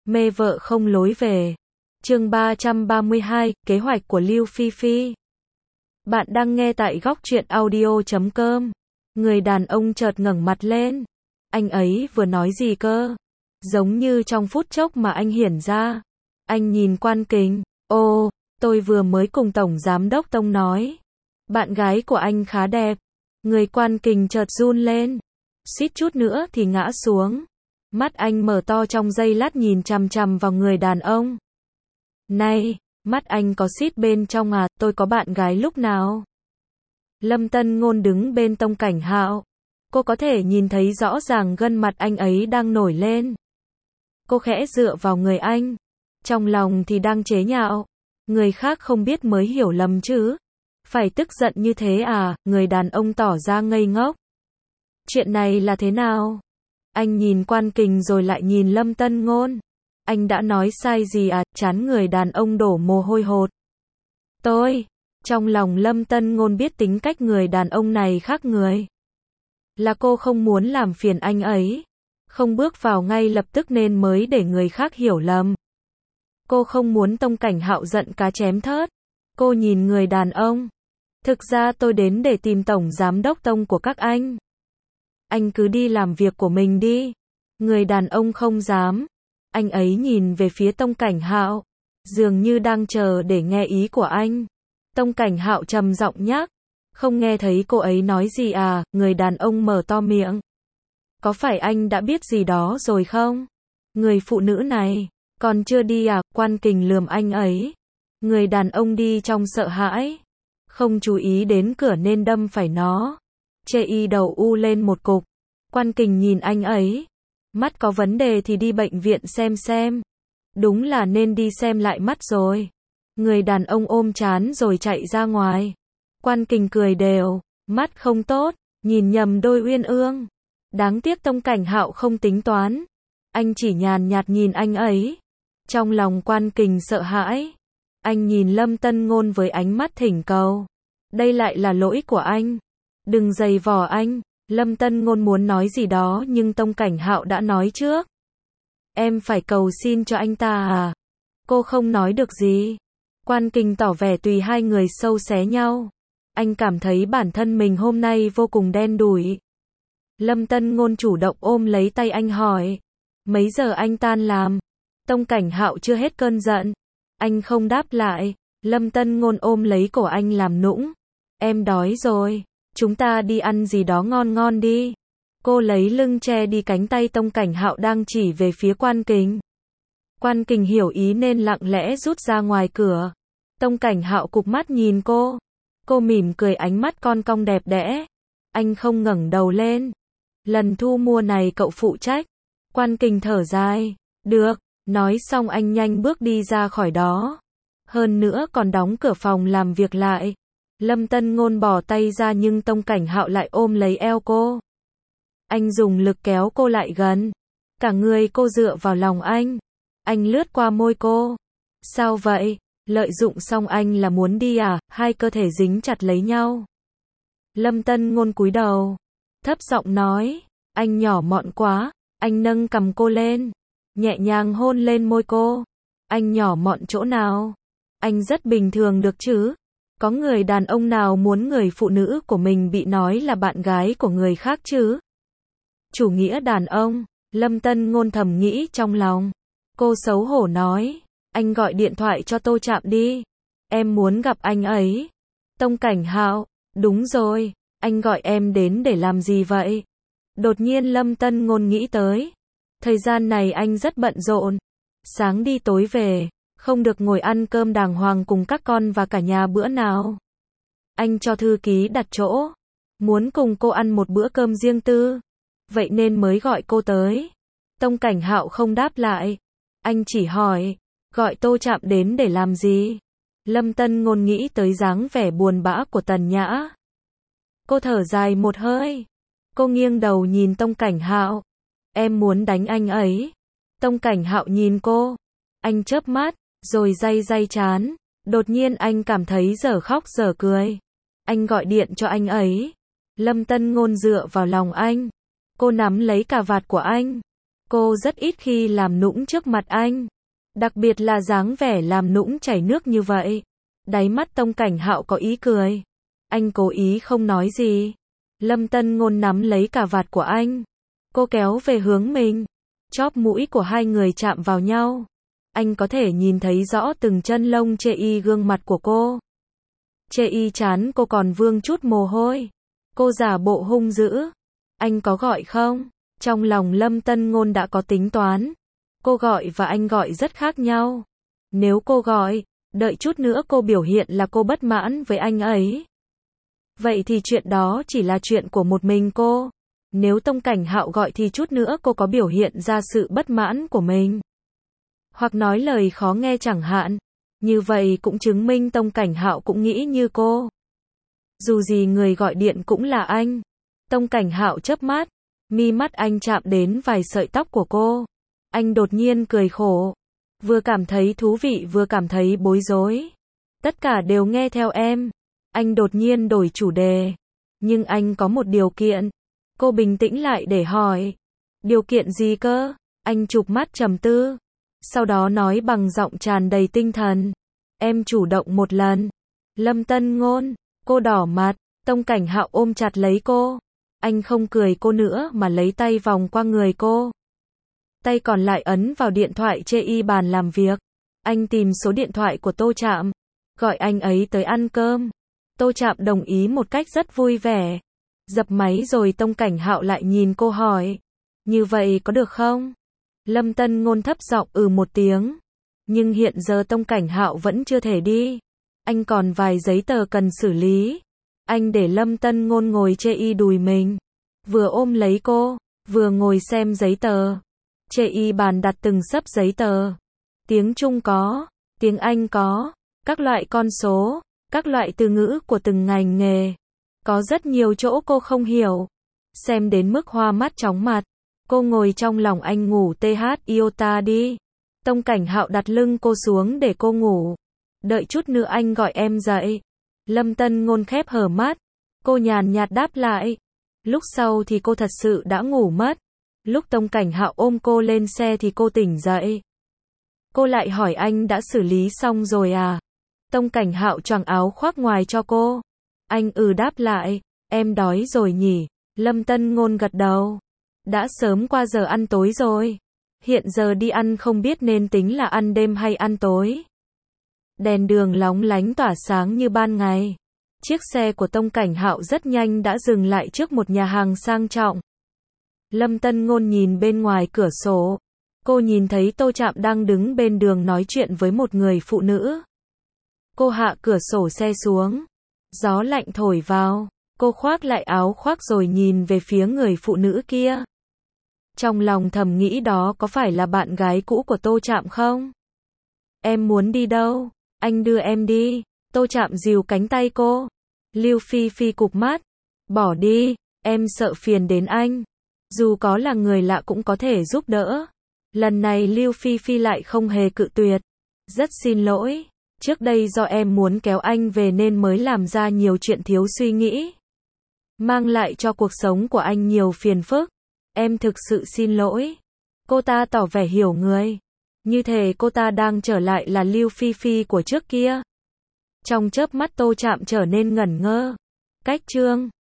Mê vợ không lối về. Chương 332, kế hoạch của Lưu Phi Phi. Bạn đang nghe tại góc truyện audio.com. Người đàn ông chợt ngẩng mặt lên. Anh ấy vừa nói gì cơ? Giống như trong phút chốc mà anh hiển ra. Anh nhìn Quan Kình. Ồ, tôi vừa mới cùng Tổng Giám đốc Tông nói. Bạn gái của anh khá đẹp. Người Quan Kình chợt run lên. Suýt chút nữa thì ngã xuống. Mắt anh mở to trong giây lát nhìn chằm chằm vào người đàn ông. Này, mắt anh có xít bên trong à, tôi có bạn gái lúc nào? Lâm Tân Ngôn đứng bên Tông Cảnh Hạo. Cô có thể nhìn thấy rõ ràng gân mặt anh ấy đang nổi lên. Cô khẽ dựa vào người anh. Trong lòng thì đang chế nhạo. Người khác không biết mới hiểu lầm chứ. Phải tức giận như thế à, người đàn ông tỏ ra ngây ngốc. Chuyện này là thế nào? Anh nhìn Quan Kình rồi lại nhìn Lâm Tân Ngôn. Anh đã nói sai gì à? Trán người đàn ông đổ mồ hôi hột. Trong lòng Lâm Tân Ngôn biết tính cách người đàn ông này khác người. Là cô không muốn làm phiền anh ấy. Không bước vào ngay lập tức nên mới để người khác hiểu lầm. Cô không muốn Tông Cảnh Hạo giận cá chém thớt. Cô nhìn người đàn ông. Thực ra tôi đến để tìm Tổng Giám đốc Tông của các anh. Anh cứ đi làm việc của mình đi. Người đàn ông không dám. Anh ấy nhìn về phía Tông Cảnh Hạo. Dường như đang chờ để nghe ý của anh. Tông Cảnh Hạo trầm giọng nhắc. Không nghe thấy cô ấy nói gì à? Người đàn ông mở to miệng. Có phải anh đã biết gì đó rồi không? Người phụ nữ này, còn chưa đi à? Quan Kình lườm anh ấy. Người đàn ông đi trong sợ hãi. Không chú ý đến cửa nên đâm phải nó. Chê y đầu u lên một cục. Quan Kình nhìn anh ấy. Mắt có vấn đề thì đi bệnh viện xem. Đúng là nên đi xem lại mắt rồi. Người đàn ông ôm trán rồi chạy ra ngoài. Quan Kình cười đều. Mắt không tốt, nhìn nhầm đôi uyên ương. Đáng tiếc Tông Cảnh Hạo không tính toán. Anh chỉ nhàn nhạt nhìn anh ấy. Trong lòng Quan Kình sợ hãi. Anh nhìn Lâm Tân Ngôn với ánh mắt thỉnh cầu. Đây lại là lỗi của anh. Đừng giày vò anh. Lâm Tân Ngôn muốn nói gì đó nhưng Tông Cảnh Hạo đã nói trước. Em phải cầu xin cho anh ta à? Cô không nói được gì. Quan Kình tỏ vẻ tùy hai người sâu xé nhau. Anh cảm thấy bản thân mình hôm nay vô cùng đen đủi. Lâm Tân Ngôn chủ động ôm lấy tay anh hỏi. Mấy giờ anh tan làm? Tông Cảnh Hạo chưa hết cơn giận. Anh không đáp lại. Lâm Tân Ngôn ôm lấy cổ anh làm nũng. Em đói rồi. Chúng ta đi ăn gì đó ngon ngon đi. Cô lấy lưng che đi cánh tay Tông Cảnh Hạo đang chỉ về phía Quan Kình. Quan Kình hiểu ý nên lặng lẽ rút ra ngoài cửa. Tông Cảnh Hạo cụp mắt nhìn cô. Cô mỉm cười ánh mắt con cong đẹp đẽ. Anh không ngẩng đầu lên. Lần thu mua này cậu phụ trách. Quan Kình thở dài. Được. Nói xong anh nhanh bước đi ra khỏi đó. Hơn nữa còn đóng cửa phòng làm việc lại. Lâm Tân Ngôn bỏ tay ra nhưng Tông Cảnh Hạo lại ôm lấy eo cô. Anh dùng lực kéo cô lại gần. Cả người cô dựa vào lòng anh. Anh lướt qua môi cô. Sao vậy? Lợi dụng xong anh là muốn đi à? Hai cơ thể dính chặt lấy nhau. Lâm Tân Ngôn cúi đầu. Thấp giọng nói. Anh nhỏ mọn quá. Anh nâng cằm cô lên. Nhẹ nhàng hôn lên môi cô. Anh nhỏ mọn chỗ nào? Anh rất bình thường được chứ? Có người đàn ông nào muốn người phụ nữ của mình bị nói là bạn gái của người khác chứ? Chủ nghĩa đàn ông. Lâm Tân Ngôn thầm nghĩ trong lòng. Cô xấu hổ nói. Anh gọi điện thoại cho Tô Trạm đi. Em muốn gặp anh ấy. Tông Cảnh Hạo. Đúng rồi. Anh gọi em đến để làm gì vậy? Đột nhiên Lâm Tân Ngôn nghĩ tới. Thời gian này anh rất bận rộn. Sáng đi tối về. Không được ngồi ăn cơm đàng hoàng cùng các con và cả nhà bữa nào. Anh cho thư ký đặt chỗ. Muốn cùng cô ăn một bữa cơm riêng tư. Vậy nên mới gọi cô tới. Tông Cảnh Hạo không đáp lại. Anh chỉ hỏi. Gọi Tô Trạm đến để làm gì? Lâm Tân Ngôn nghĩ tới dáng vẻ buồn bã của Tần Nhã. Cô thở dài một hơi. Cô nghiêng đầu nhìn Tông Cảnh Hạo. Em muốn đánh anh ấy. Tông Cảnh Hạo nhìn cô. Anh chớp mắt. Rồi day trán. Đột nhiên anh cảm thấy dở khóc dở cười. Anh gọi điện cho anh ấy. Lâm Tân Ngôn dựa vào lòng anh. Cô nắm lấy cà vạt của anh. Cô rất ít khi làm nũng trước mặt anh. Đặc biệt là dáng vẻ làm nũng chảy nước như vậy. Đáy mắt Tông Cảnh Hạo có ý cười. Anh cố ý không nói gì. Lâm Tân Ngôn nắm lấy cà vạt của anh. Cô kéo về hướng mình. Chóp mũi của hai người chạm vào nhau. Anh có thể nhìn thấy rõ từng chân lông chê y gương mặt của cô. Chê y chán cô còn vương chút mồ hôi. Cô giả bộ hung dữ. Anh có gọi không? Trong lòng Lâm Tân Ngôn đã có tính toán. Cô gọi và anh gọi rất khác nhau. Nếu cô gọi, đợi chút nữa cô biểu hiện là cô bất mãn với anh ấy. Vậy thì chuyện đó chỉ là chuyện của một mình cô. Nếu Tông Cảnh Hạo gọi thì chút nữa cô có biểu hiện ra sự bất mãn của mình. Hoặc nói lời khó nghe chẳng hạn. Như vậy cũng chứng minh Tông Cảnh Hạo cũng nghĩ như cô. Dù gì người gọi điện cũng là anh. Tông Cảnh Hạo chớp mắt. Mi mắt anh chạm đến vài sợi tóc của cô. Anh đột nhiên cười khổ. Vừa cảm thấy thú vị vừa cảm thấy bối rối. Tất cả đều nghe theo em. Anh đột nhiên đổi chủ đề. Nhưng anh có một điều kiện. Cô bình tĩnh lại để hỏi. Điều kiện gì cơ? Anh chụp mắt trầm tư. Sau đó nói bằng giọng tràn đầy tinh thần. Em chủ động một lần. Lâm Tân Ngôn. Cô đỏ mặt. Tông Cảnh Hạo ôm chặt lấy cô. Anh không cười cô nữa mà lấy tay vòng qua người cô. Tay còn lại ấn vào điện thoại chê y bàn làm việc. Anh tìm số điện thoại của Tô Trạm. Gọi anh ấy tới ăn cơm. Tô Trạm đồng ý một cách rất vui vẻ. Dập máy rồi Tông Cảnh Hạo lại nhìn cô hỏi. Như vậy có được không? Lâm Tân Ngôn thấp giọng một tiếng. Nhưng hiện giờ Tông Cảnh Hạo vẫn chưa thể đi. Anh còn vài giấy tờ cần xử lý. Anh để Lâm Tân Ngôn ngồi chê y đùi mình. Vừa ôm lấy cô, vừa ngồi xem giấy tờ. Chê y bàn đặt từng xấp giấy tờ. Tiếng Trung có, tiếng Anh có, các loại con số, các loại từ ngữ của từng ngành nghề. Có rất nhiều chỗ cô không hiểu. Xem đến mức hoa mắt chóng mặt. Cô ngồi trong lòng anh ngủ iota đi. Tông Cảnh Hạo đặt lưng cô xuống để cô ngủ. Đợi chút nữa anh gọi em dậy. Lâm Tân Ngôn khép hờ mắt. Cô nhàn nhạt đáp lại. Lúc sau thì cô thật sự đã ngủ mất. Lúc Tông Cảnh Hạo ôm cô lên xe thì cô tỉnh dậy. Cô lại hỏi anh đã xử lý xong rồi à? Tông Cảnh Hạo choàng áo khoác ngoài cho cô. Anh đáp lại. Em đói rồi nhỉ? Lâm Tân Ngôn gật đầu. Đã sớm qua giờ ăn tối rồi. Hiện giờ đi ăn không biết nên tính là ăn đêm hay ăn tối. Đèn đường lóng lánh tỏa sáng như ban ngày. Chiếc xe của Tông Cảnh Hạo rất nhanh đã dừng lại trước một nhà hàng sang trọng. Lâm Tân Ngôn nhìn bên ngoài cửa sổ. Cô nhìn thấy Tô Trạm đang đứng bên đường nói chuyện với một người phụ nữ. Cô hạ cửa sổ xe xuống. Gió lạnh thổi vào. Cô khoác lại áo khoác rồi nhìn về phía người phụ nữ kia. Trong lòng thầm nghĩ đó có phải là bạn gái cũ của Tô Trạm không? Em muốn đi đâu? Anh đưa em đi. Tô Trạm dìu cánh tay cô. Lưu Phi Phi cụp mắt. Bỏ đi, em sợ phiền đến anh. Dù có là người lạ cũng có thể giúp đỡ. Lần này Lưu Phi Phi lại không hề cự tuyệt. Rất xin lỗi. Trước đây do em muốn kéo anh về nên mới làm ra nhiều chuyện thiếu suy nghĩ. Mang lại cho cuộc sống của anh nhiều phiền phức. Em thực sự xin lỗi. Cô ta tỏ vẻ hiểu người. Như thể cô ta đang trở lại là Lưu Phi Phi của trước kia. Trong chớp mắt Tô Trạm trở nên ngẩn ngơ. Cách chương